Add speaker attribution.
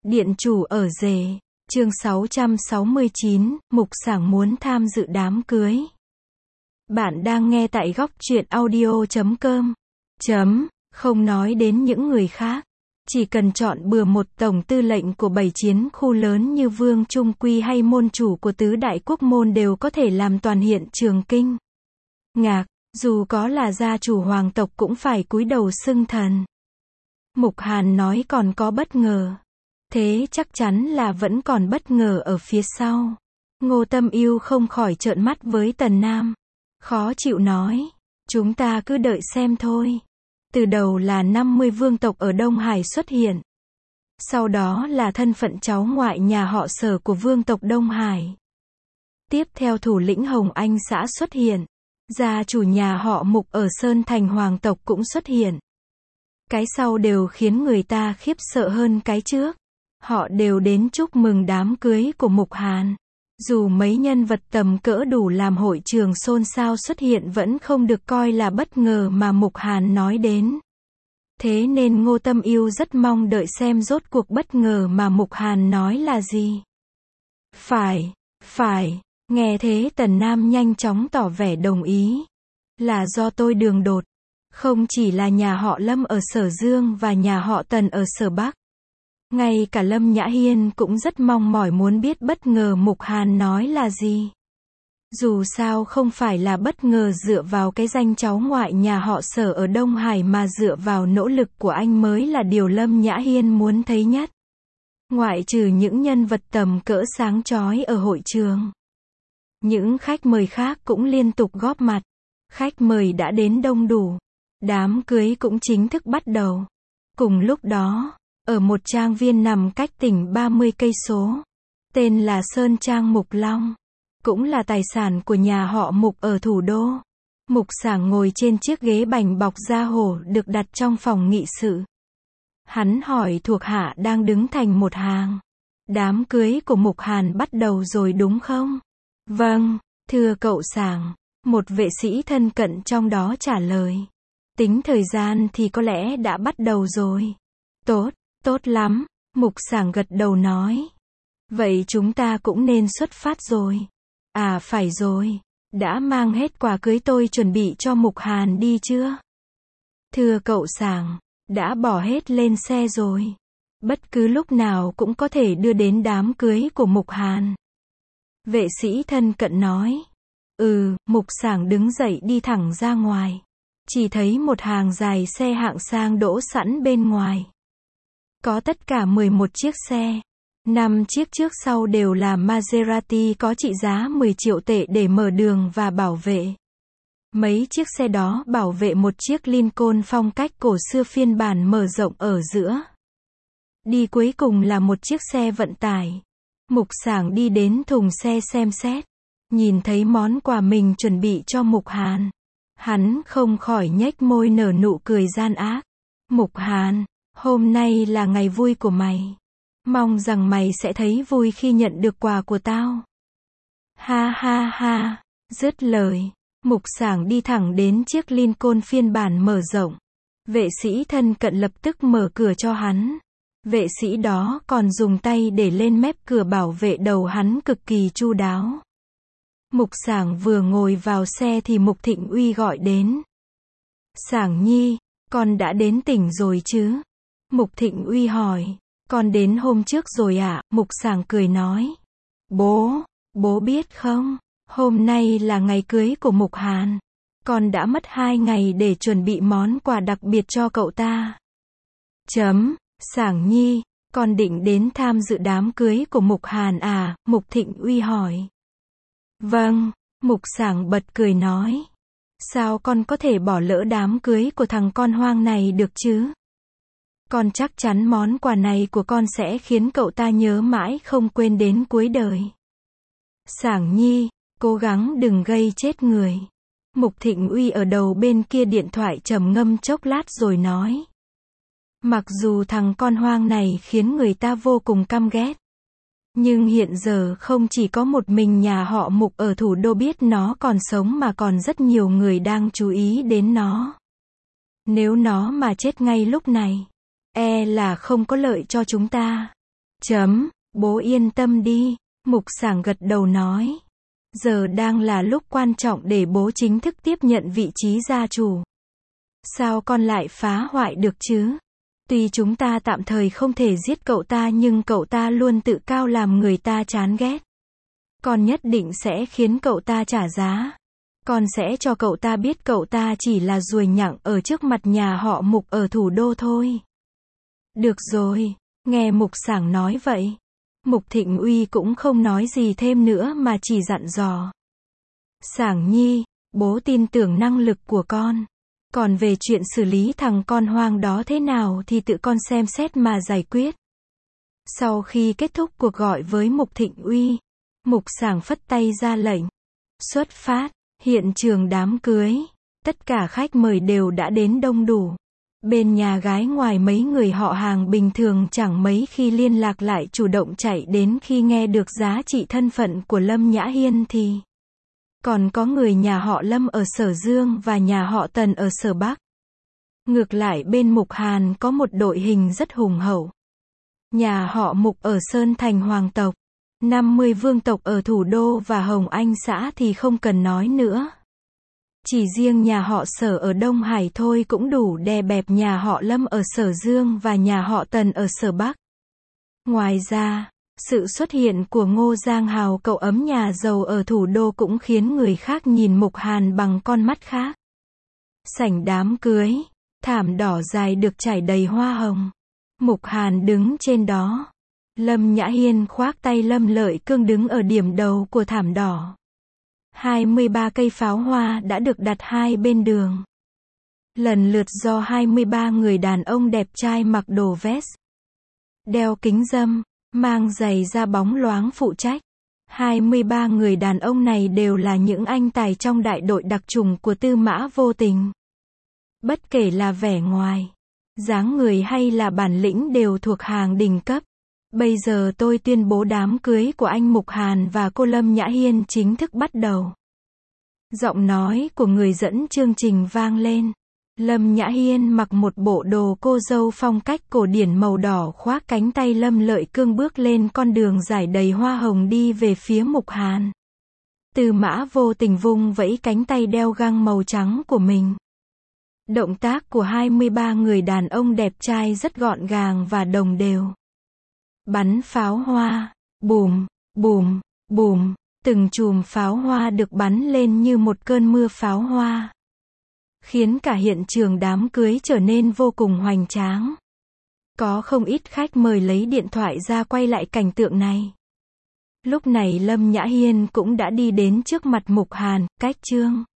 Speaker 1: Điện chủ ở rể. Chương 669, Mục Sảng muốn tham dự đám cưới. Bạn đang nghe tại góc truyện audio.com. Không nói đến những người khác. Chỉ cần chọn bừa một tổng tư lệnh của 7 chiến khu lớn như Vương Trung Quy hay môn chủ của tứ đại quốc môn đều có thể làm toàn hiện trường kinh ngạc, dù có là gia chủ hoàng tộc cũng phải cúi đầu xưng thần. Mục Hàn nói còn có bất ngờ. Thế chắc chắn là vẫn còn bất ngờ ở phía sau. Ngô Tâm Ưu không khỏi trợn mắt với Tần Nam. Khó chịu nói, chúng ta cứ đợi xem thôi. Từ đầu là 50 vương tộc ở Đông Hải xuất hiện. Sau đó là thân phận cháu ngoại nhà họ Sở của vương tộc Đông Hải. Tiếp theo thủ lĩnh Hồng Anh xã xuất hiện. Gia chủ nhà họ Mục ở Sơn Thành hoàng tộc cũng xuất hiện. Cái sau đều khiến người ta khiếp sợ hơn cái trước. Họ đều đến chúc mừng đám cưới của Mục Hàn. Dù mấy nhân vật tầm cỡ đủ làm hội trường xôn xao xuất hiện vẫn không được coi là bất ngờ mà Mục Hàn nói đến. Thế nên Ngô Tâm Ưu rất mong đợi xem rốt cuộc bất ngờ mà Mục Hàn nói là gì. Phải, nghe thế Tần Nam nhanh chóng tỏ vẻ đồng ý. Là do tôi đường đột. Không chỉ là nhà họ Lâm ở Sở Dương và nhà họ Tần ở Sở Bắc. Ngay cả Lâm Nhã Hiên cũng rất mong mỏi muốn biết bất ngờ Mục Hàn nói là gì. Dù sao không phải là bất ngờ dựa vào cái danh cháu ngoại nhà họ Sở ở Đông Hải mà dựa vào nỗ lực của anh mới là điều Lâm Nhã Hiên muốn thấy nhất. Ngoại trừ những nhân vật tầm cỡ sáng chói ở hội trường. Những khách mời khác cũng liên tục góp mặt. Khách mời đã đến đông đủ. Đám cưới cũng chính thức bắt đầu. Cùng lúc đó, ở một trang viên nằm cách tỉnh 30 cây số, tên là Sơn Trang Mục Long, cũng là tài sản của nhà họ Mục ở thủ đô. Mục Sảng ngồi trên chiếc ghế bành bọc da hổ được đặt trong phòng nghị sự. Hắn hỏi thuộc hạ đang đứng thành một hàng. Đám cưới của Mục Hàn bắt đầu rồi đúng không? Vâng, thưa cậu Sảng, một vệ sĩ thân cận trong đó trả lời. Tính thời gian thì có lẽ đã bắt đầu rồi. Tốt lắm, Mục Sảng gật đầu nói. Vậy chúng ta cũng nên xuất phát rồi. À phải rồi, đã mang hết quà cưới tôi chuẩn bị cho Mục Hàn đi chưa? Thưa cậu Sảng, đã bỏ hết lên xe rồi. Bất cứ lúc nào cũng có thể đưa đến đám cưới của Mục Hàn. Vệ sĩ thân cận nói. Mục Sảng đứng dậy đi thẳng ra ngoài. Chỉ thấy một hàng dài xe hạng sang đỗ sẵn bên ngoài. Có tất cả 11 chiếc xe. 5 chiếc trước sau đều là Maserati có trị giá 10 triệu tệ để mở đường và bảo vệ. Mấy chiếc xe đó bảo vệ một chiếc Lincoln phong cách cổ xưa phiên bản mở rộng ở giữa. Đi cuối cùng là một chiếc xe vận tải. Mục Sảng đi đến thùng xe xem xét. Nhìn thấy món quà mình chuẩn bị cho Mục Hàn. Hắn không khỏi nhếch môi nở nụ cười gian ác. Mục Hàn, hôm nay là ngày vui của mày. Mong rằng mày sẽ thấy vui khi nhận được quà của tao. Ha ha ha, dứt lời. Mục Sảng đi thẳng đến chiếc Lincoln phiên bản mở rộng. Vệ sĩ thân cận lập tức mở cửa cho hắn. Vệ sĩ đó còn dùng tay để lên mép cửa bảo vệ đầu hắn cực kỳ chu đáo. Mục Sảng vừa ngồi vào xe thì Mục Thịnh Uy gọi đến. Sảng Nhi, con đã đến tỉnh rồi chứ? Mục Thịnh Uy hỏi. Con đến hôm trước rồi ạ, Mục Sảng cười nói. Bố biết không? Hôm nay là ngày cưới của Mục Hàn. Con đã mất 2 ngày để chuẩn bị món quà đặc biệt cho cậu ta. Sảng Nhi, con định đến tham dự đám cưới của Mục Hàn à? Mục Thịnh Uy hỏi. Vâng, Mục Sảng bật cười nói. Sao con có thể bỏ lỡ đám cưới của thằng con hoang này được chứ? Con chắc chắn món quà này của con sẽ khiến cậu ta nhớ mãi không quên đến cuối đời. Sảng Nhi, cố gắng đừng gây chết người. Mục Thịnh Uy ở đầu bên kia điện thoại trầm ngâm chốc lát rồi nói. Mặc dù thằng con hoang này khiến người ta vô cùng căm ghét. Nhưng hiện giờ không chỉ có một mình nhà họ Mục ở thủ đô biết nó còn sống mà còn rất nhiều người đang chú ý đến nó. Nếu nó mà chết ngay lúc này, e là không có lợi cho chúng ta. Bố yên tâm đi, Mục Sảng gật đầu nói. Giờ đang là lúc quan trọng để bố chính thức tiếp nhận vị trí gia chủ. Sao con lại phá hoại được chứ? Tuy chúng ta tạm thời không thể giết cậu ta nhưng cậu ta luôn tự cao làm người ta chán ghét. Con nhất định sẽ khiến cậu ta trả giá. Con sẽ cho cậu ta biết cậu ta chỉ là ruồi nhặng ở trước mặt nhà họ Mục ở thủ đô thôi. Được rồi, nghe Mục Sảng nói vậy. Mục Thịnh Uy cũng không nói gì thêm nữa mà chỉ dặn dò. Sảng Nhi, bố tin tưởng năng lực của con. Còn về chuyện xử lý thằng con hoang đó thế nào thì tự con xem xét mà giải quyết. Sau khi kết thúc cuộc gọi với Mục Thịnh Uy, Mục Sảng phất tay ra lệnh. Xuất phát, hiện trường đám cưới. Tất cả khách mời đều đã đến đông đủ. Bên nhà gái ngoài mấy người họ hàng bình thường chẳng mấy khi liên lạc lại chủ động chạy đến khi nghe được giá trị thân phận của Lâm Nhã Hiên thì. Còn có người nhà họ Lâm ở Sở Dương và nhà họ Tần ở Sở Bắc. Ngược lại bên Mục Hàn có một đội hình rất hùng hậu. Nhà họ Mục ở Sơn Thành hoàng tộc, 50 vương tộc ở thủ đô và Hồng Anh xã thì không cần nói nữa. Chỉ riêng nhà họ Sở ở Đông Hải thôi cũng đủ đè bẹp nhà họ Lâm ở Sở Dương và nhà họ Tần ở Sở Bắc. Ngoài ra, sự xuất hiện của Ngô Giang Hào cậu ấm nhà giàu ở thủ đô cũng khiến người khác nhìn Mục Hàn bằng con mắt khác. Sảnh đám cưới, thảm đỏ dài được trải đầy hoa hồng. Mục Hàn đứng trên đó. Lâm Nhã Hiên khoác tay Lâm Lợi Cương đứng ở điểm đầu của thảm đỏ. 23 cây pháo hoa đã được đặt hai bên đường. Lần lượt do 23 người đàn ông đẹp trai mặc đồ vest, đeo kính râm, mang giày da bóng loáng phụ trách. 23 người đàn ông này đều là những anh tài trong đại đội đặc chủng của Tư Mã Vô Tình. Bất kể là vẻ ngoài, dáng người hay là bản lĩnh đều thuộc hàng đỉnh cấp. Bây giờ tôi tuyên bố đám cưới của anh Mục Hàn và cô Lâm Nhã Hiên chính thức bắt đầu. Giọng nói của người dẫn chương trình vang lên. Lâm Nhã Hiên mặc một bộ đồ cô dâu phong cách cổ điển màu đỏ khoác cánh tay Lâm Lợi Cương bước lên con đường dài đầy hoa hồng đi về phía Mục Hàn. Tư Mã Vô Tình vung vẫy cánh tay đeo găng màu trắng của mình. Động tác của 23 người đàn ông đẹp trai rất gọn gàng và đồng đều. Bắn pháo hoa, bùm, bùm, bùm, từng chùm pháo hoa được bắn lên như một cơn mưa pháo hoa, khiến cả hiện trường đám cưới trở nên vô cùng hoành tráng. Có không ít khách mời lấy điện thoại ra quay lại cảnh tượng này. Lúc này Lâm Nhã Hiên cũng đã đi đến trước mặt Mục Hàn, cách chương